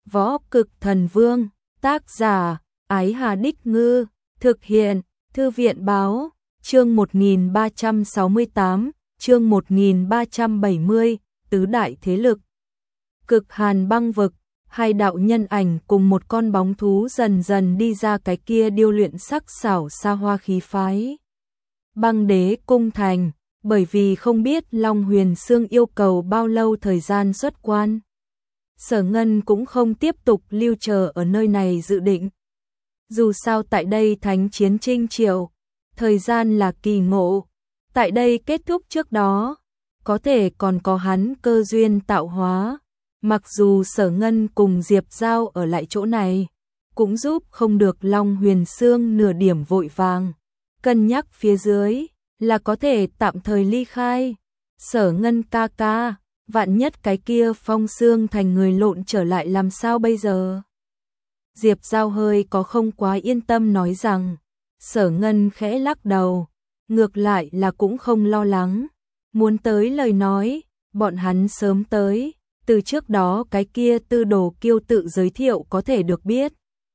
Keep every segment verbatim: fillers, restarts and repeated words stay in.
Võ Cực Thần Vương, tác giả, Ái Hà Đích Ngư, thực hiện, Thư viện Báo, chương một nghìn ba trăm sáu mươi tám, chương một nghìn ba trăm bảy mươi, tứ đại thế lực. Cực Hàn băng vực, hai đạo nhân ảnh cùng một con bóng thú dần dần đi ra cái kia điêu luyện sắc sảo xa hoa khí phái. Băng Đế cung thành, bởi vì không biết Long Huyền Xương yêu cầu bao lâu thời gian xuất quan. Sở Ngân cũng không tiếp tục lưu chờ ở nơi này dự định. Dù sao tại đây thánh chiến trinh triệu, thời gian là kỳ ngộ, tại đây kết thúc trước đó, có thể còn có hắn cơ duyên tạo hóa. Mặc dù Sở Ngân cùng Diệp Giao ở lại chỗ này, cũng giúp không được Long Huyền Xương nửa điểm vội vàng. Cân nhắc phía dưới, là có thể tạm thời ly khai. Sở Ngân ca ca, vạn nhất cái kia Phong Xương thành người lộn trở lại làm sao bây giờ? Diệp Giao hơi có không quá yên tâm nói rằng. Sở Ngân khẽ lắc đầu, ngược lại là cũng không lo lắng. Muốn tới lời nói, bọn hắn sớm tới, từ trước đó cái kia Tư Đồ Kiêu tự giới thiệu có thể được biết.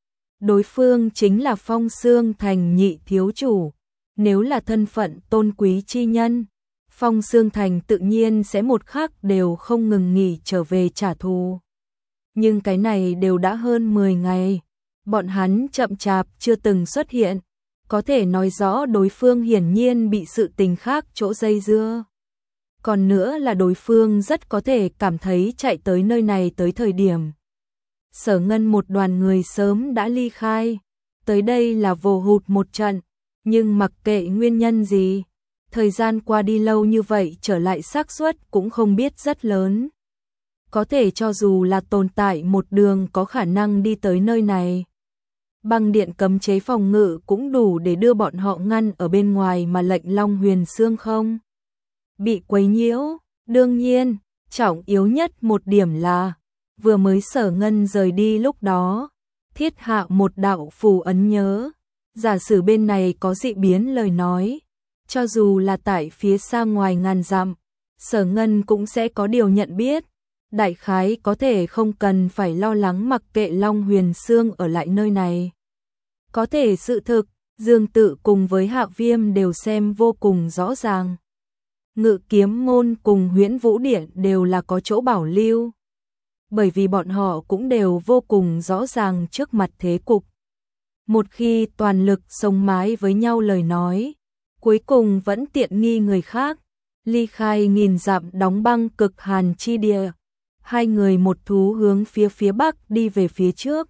Đối phương chính là Phong Xương thành nhị thiếu chủ, nếu là thân phận tôn quý chi nhân, Phong Xương thành tự nhiên sẽ một khắc đều không ngừng nghỉ trở về trả thù. Nhưng cái này đều đã hơn mười ngày, bọn hắn chậm chạp chưa từng xuất hiện, có thể nói rõ đối phương hiển nhiên bị sự tình khác chỗ dây dưa. Còn nữa là đối phương rất có thể cảm thấy chạy tới nơi này tới thời điểm Sở Ngân một đoàn người sớm đã ly khai, tới đây là vồ hụt một trận, nhưng mặc kệ nguyên nhân gì, thời gian qua đi lâu như vậy trở lại xác suất cũng không biết rất lớn. Có thể cho dù là tồn tại một đường có khả năng đi tới nơi này, băng điện cấm chế phòng ngự cũng đủ để đưa bọn họ ngăn ở bên ngoài mà lệnh Long Huyền Xương không bị quấy nhiễu. Đương nhiên, trọng yếu nhất một điểm là, vừa mới Sở Ngân rời đi lúc đó, thiết hạ một đạo phù ấn nhớ, giả sử bên này có dị biến lời nói, cho dù là tại phía xa ngoài ngàn dặm, Sở Ngân cũng sẽ có điều nhận biết. Đại khái có thể không cần phải lo lắng mặc kệ Long Huyền Xương ở lại nơi này. Có thể sự thực, Dương Tự cùng với Hạ Viêm đều xem vô cùng rõ ràng. Ngự Kiếm Môn cùng Huyễn Vũ Điện đều là có chỗ bảo lưu. Bởi vì bọn họ cũng đều vô cùng rõ ràng trước mặt thế cục. Một khi toàn lực sống mái với nhau lời nói, cuối cùng vẫn tiện nghi người khác. Ly khai nghìn dặm đóng băng cực hàn chi địa. Hai người một thú hướng phía phía bắc đi về phía trước.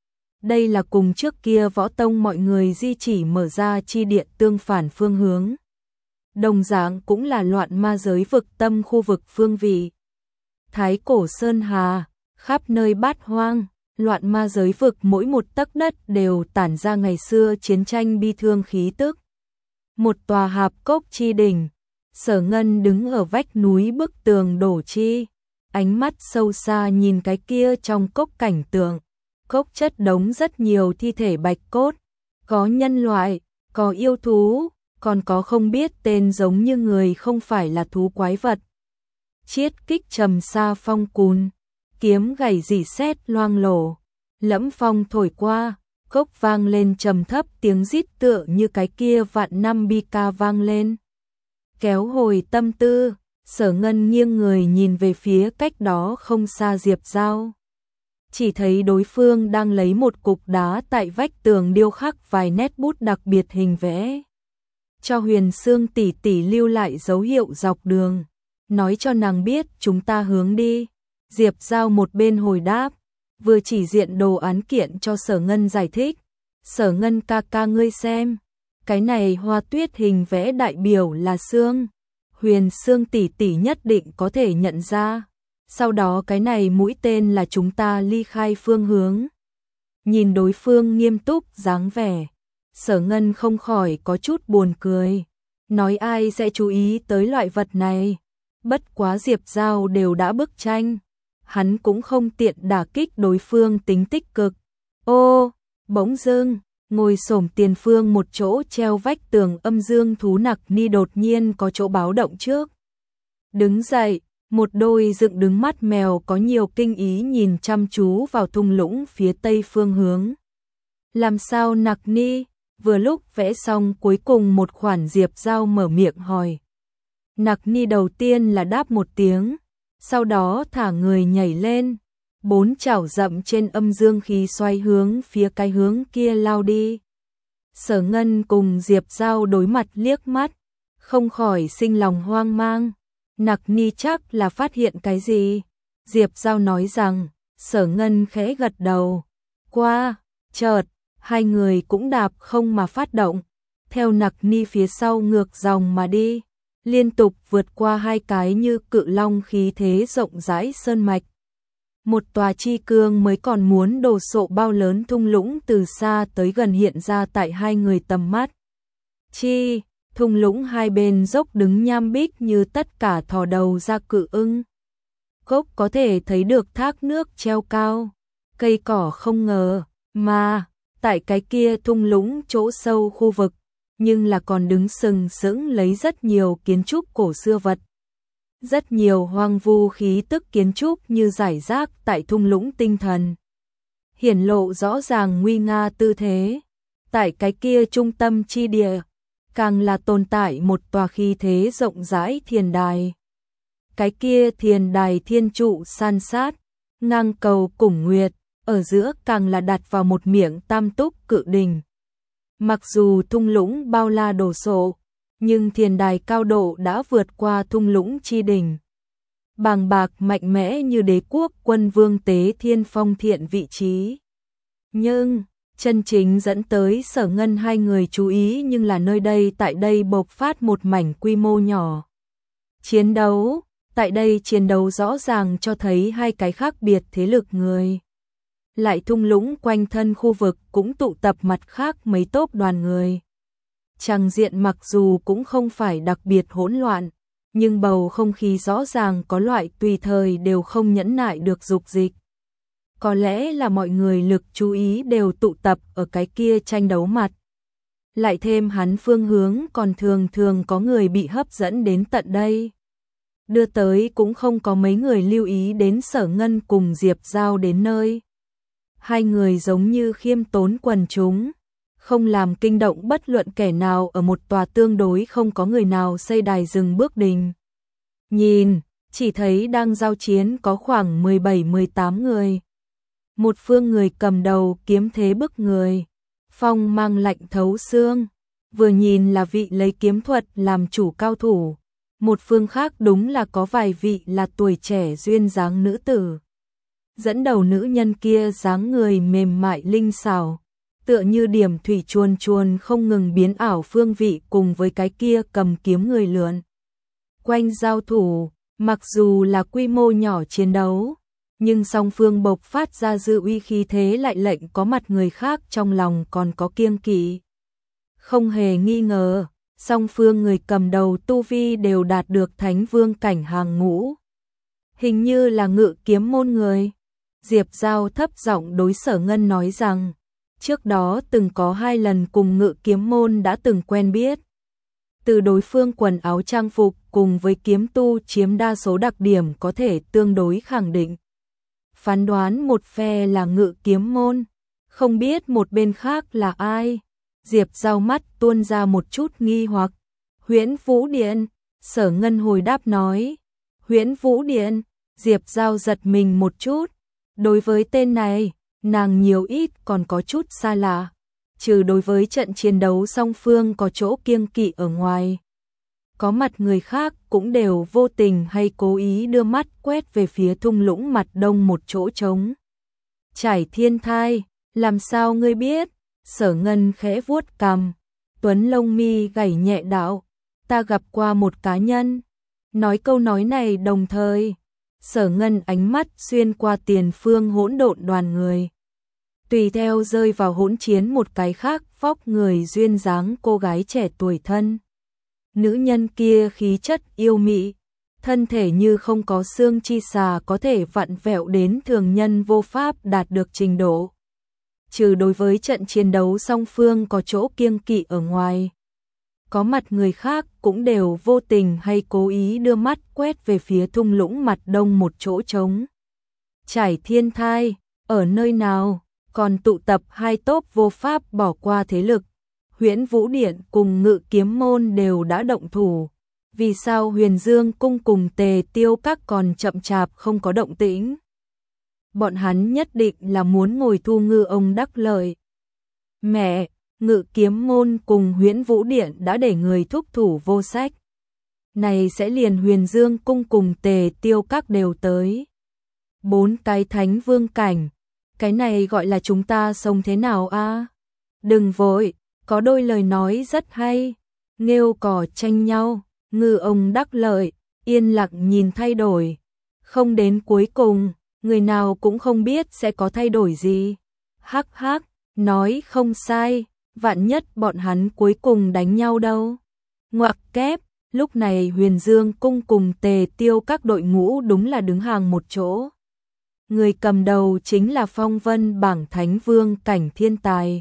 Đây là cùng trước kia Võ Tông mọi người di chỉ mở ra chi địa tương phản phương hướng. Đồng dạng cũng là loạn ma giới vực tâm khu vực phương vị. Thái cổ sơn hà, khắp nơi bát hoang, loạn ma giới vực mỗi một tấc đất đều tản ra ngày xưa chiến tranh bi thương khí tức. Một tòa hạp cốc chi đỉnh, Sở Ngân đứng ở vách núi bức tường đổ chi. Ánh mắt sâu xa nhìn cái kia trong cốc cảnh tượng, cốc chất đống rất nhiều thi thể bạch cốt, có nhân loại, có yêu thú, còn có không biết tên giống như người không phải là thú quái vật. Chiết kích trầm xa phong cùn, kiếm gảy rỉ sét loang lổ, lẫm phong thổi qua, cốc vang lên trầm thấp tiếng rít tựa như cái kia vạn năm bi ca vang lên. Kéo hồi tâm tư, Sở Ngân nghiêng người nhìn về phía cách đó không xa Diệp Giao. Chỉ thấy đối phương đang lấy một cục đá tại vách tường điêu khắc vài nét bút đặc biệt hình vẽ. Cho Huyền Xương tỷ tỷ lưu lại dấu hiệu dọc đường, nói cho nàng biết chúng ta hướng đi. Diệp Giao một bên hồi đáp, vừa chỉ diện đồ án kiện cho Sở Ngân giải thích. Sở Ngân ca ca ngươi xem, cái này hoa tuyết hình vẽ đại biểu là xương. Huyền Xương tỷ tỷ nhất định có thể nhận ra. Sau đó cái này mũi tên là chúng ta ly khai phương hướng. Nhìn đối phương nghiêm túc dáng vẻ, Sở Ngân không khỏi có chút buồn cười. Nói ai sẽ chú ý tới loại vật này. Bất quá Diệp Giao đều đã bức tranh, hắn cũng không tiện đả kích đối phương tính tích cực. Ô, bỗng dưng, ngồi xổm tiền phương một chỗ treo vách tường âm dương thú nặc ni đột nhiên có chỗ báo động trước. Đứng dậy, Một đôi dựng đứng mắt mèo có nhiều kinh ý nhìn chăm chú vào thung lũng phía tây phương hướng. Làm sao Nặc Ni? Vừa lúc vẽ xong cuối cùng một khoản, Diệp Giao mở miệng hỏi. Nặc Ni đầu tiên là đáp một tiếng, sau đó thả người nhảy lên, bốn chảo rậm trên âm dương khí xoay hướng phía cái hướng kia lao đi. Sở Ngân cùng Diệp Giao đối mặt liếc mắt, không khỏi sinh lòng hoang mang. Nặc Ni chắc là phát hiện cái gì? Diệp Giao nói rằng. Sở Ngân khẽ gật đầu. Qua, chợt, hai người cũng đạp không mà phát động, theo Nặc Ni phía sau ngược dòng mà đi, liên tục vượt qua hai cái như cự long khí thế rộng rãi sơn mạch. Một tòa chi cương mới còn muốn đồ sộ bao lớn thung lũng từ xa tới gần hiện ra tại hai người tầm mắt. Chi, thung lũng hai bên dốc đứng nham bích như tất cả thò đầu ra cự ưng. Gốc có thể thấy được thác nước treo cao, cây cỏ không ngờ, mà tại cái kia thung lũng chỗ sâu khu vực, nhưng là còn đứng sừng sững lấy rất nhiều kiến trúc cổ xưa vật. Rất nhiều hoang vu khí tức kiến trúc như rải rác tại thung lũng tinh thần. Hiển lộ rõ ràng nguy nga tư thế. Tại cái kia trung tâm chi địa, càng là tồn tại một tòa khí thế rộng rãi thiền đài. Cái kia thiền đài thiên trụ san sát, ngang cầu cùng nguyệt, ở giữa càng là đặt vào một miệng tam túc cự đình. Mặc dù thung lũng bao la đồ sộ, nhưng thiền đài cao độ đã vượt qua thung lũng chi đỉnh. Bàng bạc mạnh mẽ như đế quốc quân vương Tế Thiên Phong thiện vị trí. Nhưng, chân chính dẫn tới Sở Ngân hai người chú ý nhưng là nơi đây tại đây bộc phát một mảnh quy mô nhỏ. Chiến đấu, tại đây chiến đấu rõ ràng cho thấy hai cái khác biệt thế lực người. Lại thung lũng quanh thân khu vực cũng tụ tập mặt khác mấy tốp đoàn người. Tràng diện mặc dù cũng không phải đặc biệt hỗn loạn, nhưng bầu không khí rõ ràng có loại tùy thời đều không nhẫn nại được dục dịch. Có lẽ là mọi người lực chú ý đều tụ tập ở cái kia tranh đấu mặt. Lại thêm hắn phương hướng còn thường thường có người bị hấp dẫn đến tận đây. Đưa tới cũng không có mấy người lưu ý đến Sở Ngân cùng Diệp Giao đến nơi. Hai người giống như khiêm tốn quần chúng, không làm kinh động bất luận kẻ nào ở một tòa tương đối không có người nào xây đài dừng bước đình. Nhìn, chỉ thấy đang giao chiến có khoảng mười bảy mười tám người. Một phương người cầm đầu kiếm thế bức người, phong mang lạnh thấu xương, vừa nhìn là vị lấy kiếm thuật làm chủ cao thủ. Một phương khác đúng là có vài vị là tuổi trẻ duyên dáng nữ tử. Dẫn đầu nữ nhân kia dáng người mềm mại linh xảo, tựa như điểm thủy chuồn chuồn không ngừng biến ảo phương vị cùng với cái kia cầm kiếm người lượn. Quanh giao thủ, mặc dù là quy mô nhỏ chiến đấu, nhưng song phương bộc phát ra dư uy khí thế lại lệnh có mặt người khác trong lòng còn có kiêng kỵ. Không hề nghi ngờ, song phương người cầm đầu tu vi đều đạt được thánh vương cảnh hàng ngũ. Hình như là ngự kiếm môn người. Diệp Giao thấp giọng đối Sở Ngân nói rằng, trước đó từng có hai lần cùng ngự kiếm môn đã từng quen biết. Từ đối phương quần áo trang phục cùng với kiếm tu chiếm đa số đặc điểm có thể tương đối khẳng định. Phán đoán một phe là ngự kiếm môn, không biết một bên khác là ai. Diệp Giao mắt tuôn ra một chút nghi hoặc. Huyễn Vũ Điện, Sở Ngân hồi đáp nói. Huyễn Vũ Điện, Diệp Giao giật mình một chút. Đối với tên này, nàng nhiều ít còn có chút xa lạ, trừ đối với trận chiến đấu song phương có chỗ kiêng kỵ ở ngoài. Có mặt người khác cũng đều vô tình hay cố ý đưa mắt quét về phía thung lũng mặt đông một chỗ trống. Trải Thiên Thai, làm sao ngươi biết? Sở Ngân khẽ vuốt cằm, tuấn lông mi gảy nhẹ đạo, ta gặp qua một cá nhân. Nói câu nói này đồng thời, Sở Ngân ánh mắt xuyên qua tiền phương hỗn độn đoàn người. Tùy theo rơi vào hỗn chiến một cái khác vóc người duyên dáng cô gái trẻ tuổi thân. Nữ nhân kia khí chất yêu mị, thân thể như không có xương chi xà có thể vặn vẹo đến thường nhân vô pháp đạt được trình độ. Trừ đối với trận chiến đấu song phương có chỗ kiêng kỵ ở ngoài. có mặt người khác cũng đều vô tình hay cố ý đưa mắt quét về phía thung lũng mặt đông một chỗ trống. Trải thiên thai, ở nơi nào, còn tụ tập hai tốp vô pháp bỏ qua thế lực. Huyễn Vũ Điện cùng Ngự Kiếm Môn đều đã động thủ. Vì sao Huyền Dương Cung cùng Tề Tiêu Các còn chậm chạp không có động tĩnh? Bọn hắn nhất định là muốn ngồi thu ngư ông đắc lợi. Mẹ, Ngự Kiếm Môn cùng Huyễn Vũ Điện đã để người thúc thủ vô sách. Này sẽ liền Huyền Dương Cung cùng Tề Tiêu Các đều tới. Bốn cái thánh vương cảnh, cái này gọi là chúng ta sống thế nào a? Đừng vội, có đôi lời nói rất hay. Nghêu cỏ tranh nhau, ngư ông đắc lợi, yên lặng nhìn thay đổi. Không đến cuối cùng, người nào cũng không biết sẽ có thay đổi gì. Hắc hắc, nói không sai, vạn nhất bọn hắn cuối cùng đánh nhau đâu. Ngoặc kép, lúc này Huyền Dương Cung cùng Tề Tiêu Các đội ngũ đúng là đứng hàng một chỗ. Người cầm đầu chính là phong vân bảng thánh vương cảnh thiên tài.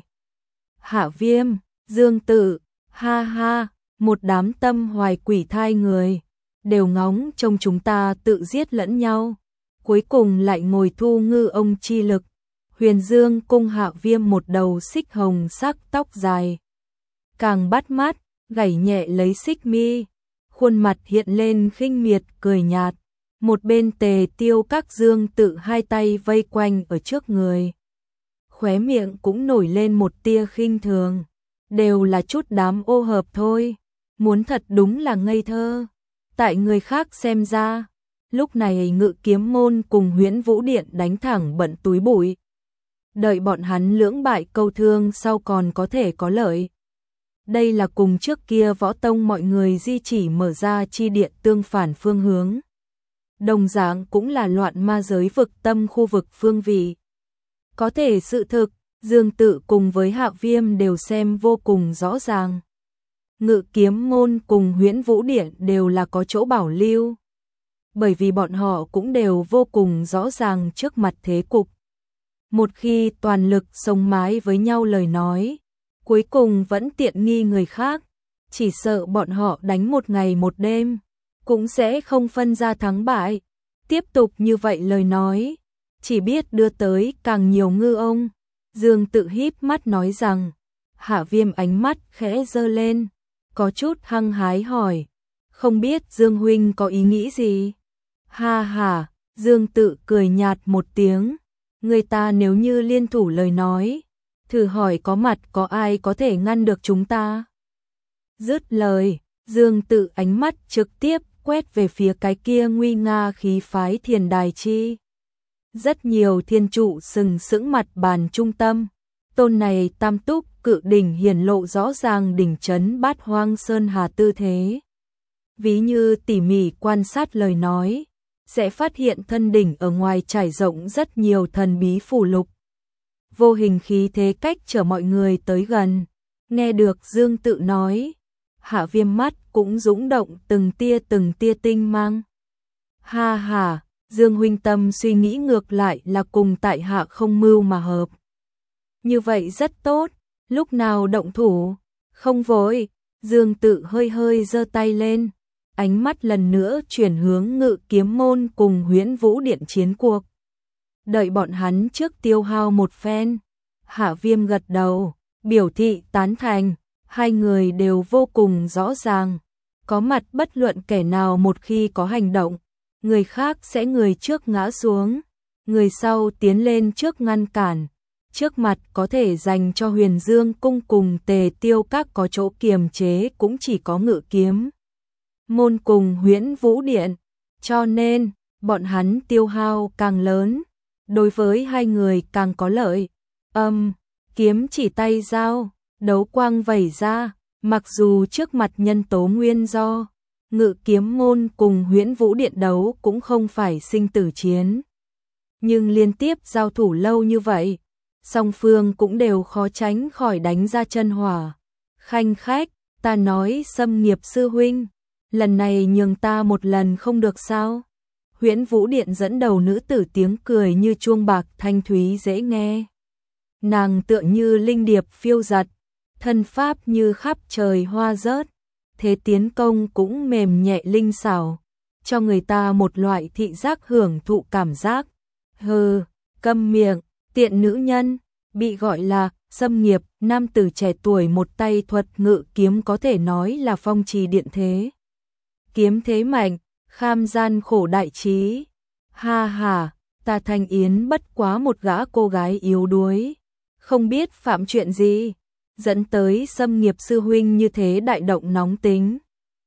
Hạ Viêm, Dương Tự, ha ha, một đám tâm hoài quỷ thai người, đều ngóng trông chúng ta tự giết lẫn nhau. Cuối cùng lại ngồi thu ngư ông chi lực. Huyền Dương Cung Hạ Viêm một đầu xích hồng sắc tóc dài. Càng bắt mắt, gảy nhẹ lấy xích mi. Khuôn mặt hiện lên khinh miệt cười nhạt. Một bên Tề Tiêu Các Dương Tự hai tay vây quanh ở trước người. Khóe miệng cũng nổi lên một tia khinh thường. Đều là chút đám ô hợp thôi. Muốn thật đúng là ngây thơ. Tại người khác xem ra, lúc này Ngự Kiếm Môn cùng Huyễn Vũ Điện đánh thẳng bận túi bụi. Đợi bọn hắn lưỡng bại câu thương sau còn có thể có lợi. Đây là cùng trước kia võ tông mọi người di chỉ mở ra chi điện tương phản phương hướng. Đồng dạng cũng là loạn ma giới vực tâm khu vực phương vị. Có thể sự thực, Dương Tự cùng với Hạ Viêm đều xem vô cùng rõ ràng. Ngự Kiếm Môn cùng Huyễn Vũ Điện đều là có chỗ bảo lưu. Bởi vì bọn họ cũng đều vô cùng rõ ràng trước mặt thế cục. Một khi toàn lực sống mái với nhau lời nói, cuối cùng vẫn tiện nghi người khác, chỉ sợ bọn họ đánh một ngày một đêm, cũng sẽ không phân ra thắng bại. Tiếp tục như vậy lời nói, chỉ biết đưa tới càng nhiều ngư ông. Dương Tự híp mắt nói rằng, Hạ Viêm ánh mắt khẽ giơ lên, có chút hăng hái hỏi, không biết Dương huynh có ý nghĩ gì? Ha ha, Dương Tự cười nhạt một tiếng, người ta nếu như liên thủ lời nói, thử hỏi có mặt có ai có thể ngăn được chúng ta? Dứt lời, Dương Tự ánh mắt trực tiếp quét về phía cái kia nguy nga khí phái Thiền Đài Chi. Rất nhiều thiên trụ sừng sững mặt bàn trung tâm, tôn này tam túc cự đỉnh hiển lộ rõ ràng đỉnh chấn bát hoang sơn hà tư thế. Ví như tỉ mỉ quan sát lời nói, sẽ phát hiện thân đỉnh ở ngoài trải rộng rất nhiều thần bí phù lục. Vô hình khí thế cách chở mọi người tới gần. Nghe được Dương Tự nói, Hạ Viêm mắt cũng dũng động từng tia từng tia tinh mang. Ha ha, Dương huynh tâm suy nghĩ ngược lại là cùng tại hạ không mưu mà hợp. Như vậy rất tốt, lúc nào động thủ? Không vội. Dương Tự hơi hơi giơ tay lên, ánh mắt lần nữa chuyển hướng Ngự Kiếm Môn cùng Huyễn Vũ Điện chiến cuộc. Đợi bọn hắn trước tiêu hao một phen. Hạ Viêm gật đầu, biểu thị tán thành, hai người đều vô cùng rõ ràng. Có mặt bất luận kẻ nào một khi có hành động, người khác sẽ người trước ngã xuống, người sau tiến lên trước ngăn cản. Trước mặt có thể dành cho Huyền Dương Cung cùng Tề Tiêu Các có chỗ kiềm chế cũng chỉ có Ngự Kiếm Môn cùng Huyễn Vũ Điện, cho nên bọn hắn tiêu hao càng lớn, đối với hai người càng có lợi. Âm, kiếm chỉ tay dao, đấu quang vẩy ra, mặc dù trước mặt nhân tố nguyên do, Ngự Kiếm Môn cùng Huyễn Vũ Điện đấu cũng không phải sinh tử chiến. Nhưng liên tiếp giao thủ lâu như vậy, song phương cũng đều khó tránh khỏi đánh ra chân hỏa. Khanh khách, ta nói Sâm Nghiệp sư huynh, lần này nhường ta một lần không được sao? Huyễn Vũ Điện dẫn đầu nữ tử tiếng cười như chuông bạc thanh thúy dễ nghe. Nàng tựa như linh điệp phiêu giật, thân pháp như khắp trời hoa rớt, thế tiến công cũng mềm nhẹ linh xảo, cho người ta một loại thị giác hưởng thụ cảm giác. Hừ, câm miệng, tiện nữ nhân, bị gọi là xâm nghiệp, nam tử trẻ tuổi một tay thuật ngự kiếm có thể nói là phong trì điện thế. Kiếm thế mạnh, kham gian khổ đại trí. Ha ha, ta Thanh Yến bất quá một gã cô gái yếu đuối, không biết phạm chuyện gì, dẫn tới xâm nghiệp sư huynh như thế đại động nóng tính.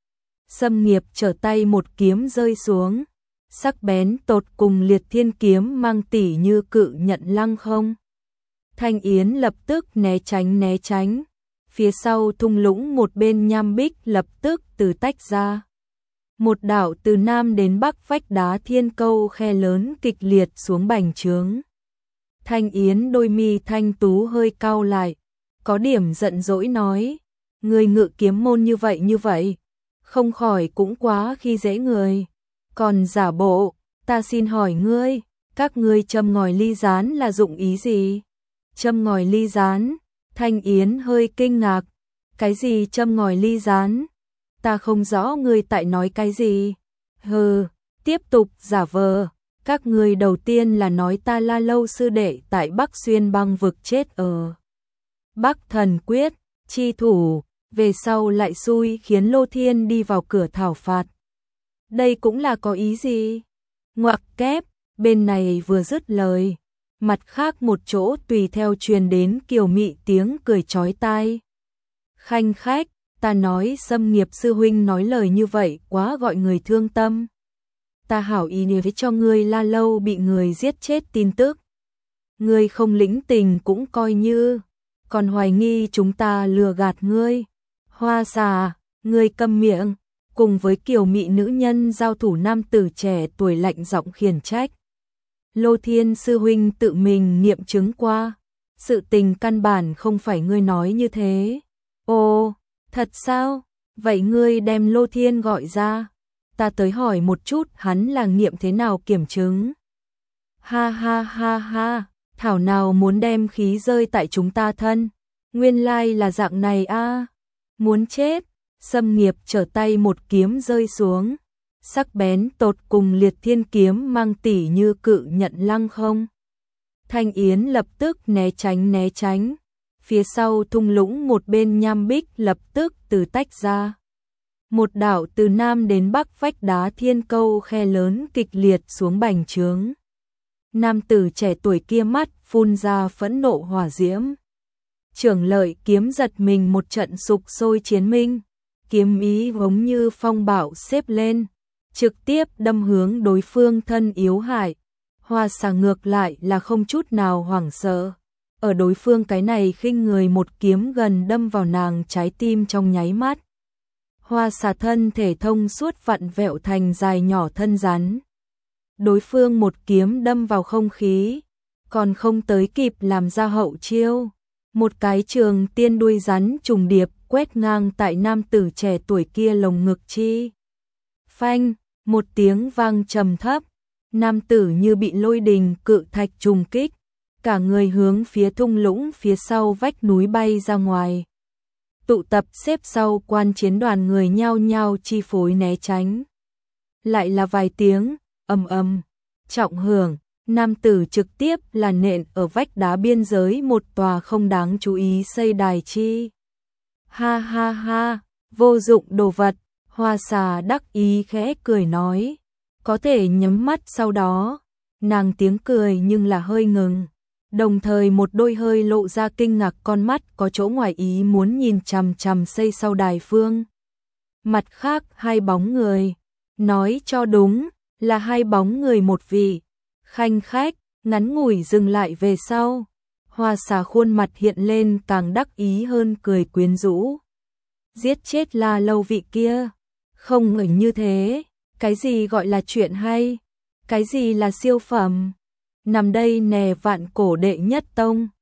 Xâm nghiệp trở tay một kiếm rơi xuống, sắc bén tột cùng liệt thiên kiếm mang tỉ như cự nhận lăng không. Thanh Yến lập tức né tránh né tránh, phía sau thung lũng một bên nham bích lập tức từ tách ra. Một đạo từ nam đến bắc vách đá thiên câu khe lớn kịch liệt xuống bành trướng. Thanh Yến đôi mi thanh tú hơi cau lại, có điểm giận dỗi nói, người ngự kiếm môn như vậy như vậy, không khỏi cũng quá khi dễ người. Còn giả bộ, ta xin hỏi ngươi, các ngươi châm ngòi ly gián là dụng ý gì? Châm ngòi ly gián, Thanh Yến hơi kinh ngạc, cái gì châm ngòi ly gián? Ta không rõ ngươi tại nói cái gì. Hừ, tiếp tục giả vờ, các ngươi đầu tiên là nói ta La Lâu sư đệ tại Bắc Xuyên băng vực chết ở Bắc Thần Quyết, chi thủ, về sau lại xui khiến Lô Thiên đi vào cửa thảo phạt. Đây cũng là có ý gì? Ngoặc kép, bên này vừa dứt lời, mặt khác một chỗ tùy theo truyền đến kiều mị tiếng cười chói tai. Khanh khách, ta nói xâm nghiệp sư huynh nói lời như vậy quá gọi người thương tâm. Ta hảo ý nếu cho ngươi La Lâu bị người giết chết tin tức. Ngươi không lĩnh tình cũng coi như, còn hoài nghi chúng ta lừa gạt ngươi. Hoa xà, ngươi câm miệng, cùng với kiều mị nữ nhân giao thủ nam tử trẻ tuổi lạnh giọng khiển trách. Lô Thiên sư huynh tự mình nghiệm chứng qua, sự tình căn bản không phải ngươi nói như thế. Ồ, thật sao? Vậy ngươi đem Lô Thiên gọi ra, ta tới hỏi một chút hắn là nghiệm thế nào kiểm chứng. Ha ha ha ha, thảo nào muốn đem khí rơi tại chúng ta thân, nguyên lai là dạng này a. Muốn chết, xâm nghiệp trở tay một kiếm rơi xuống, sắc bén tột cùng liệt thiên kiếm mang tỉ như cự nhận lăng không. Thanh Yến lập tức né tránh né tránh, phía sau thung lũng một bên nham bích lập tức từ tách ra. Một đạo từ nam đến bắc vách đá thiên câu khe lớn kịch liệt xuống bành trướng. Nam tử trẻ tuổi kia mắt phun ra phẫn nộ hỏa diễm. Trưởng Lợi kiếm giật mình một trận sục sôi chiến minh, kiếm ý giống như phong bạo xếp lên, trực tiếp đâm hướng đối phương thân yếu hại. Hoa xà ngược lại là không chút nào hoảng sợ, ở đối phương cái này khinh người một kiếm gần đâm vào nàng trái tim trong nháy mắt. Hoa xà thân thể thông suốt vặn vẹo thành dài nhỏ thân rắn. Đối phương một kiếm đâm vào không khí, còn không tới kịp làm ra hậu chiêu. Một cái trường tiên đuôi rắn trùng điệp quét ngang tại nam tử trẻ tuổi kia lồng ngực chi. Phanh, một tiếng vang trầm thấp, nam tử như bị lôi đình cự thạch trùng kích, cả người hướng phía thung lũng phía sau vách núi bay ra ngoài. Tụ tập xếp sau quan chiến đoàn người nhao nhao chi phối né tránh. Lại là vài tiếng, ầm ầm, trọng hưởng. Nam tử trực tiếp là nện ở vách đá biên giới một tòa không đáng chú ý xây đài chi. Ha ha ha, vô dụng đồ vật, hoa xà đắc ý khẽ cười nói. Có thể nhắm mắt sau đó, nàng tiếng cười nhưng là hơi ngừng. Đồng thời một đôi hơi lộ ra kinh ngạc con mắt có chỗ ngoài ý muốn nhìn chằm chằm xây sau đài phương. Mặt khác hai bóng người, nói cho đúng là hai bóng người một vị. Khanh khách, ngắn ngủi dừng lại về sau, hoa xà khuôn mặt hiện lên càng đắc ý hơn cười quyến rũ. Giết chết La Lâu vị kia, không ngừng như thế, cái gì gọi là chuyện hay, cái gì là siêu phẩm, nằm đây nè vạn cổ đệ nhất tông.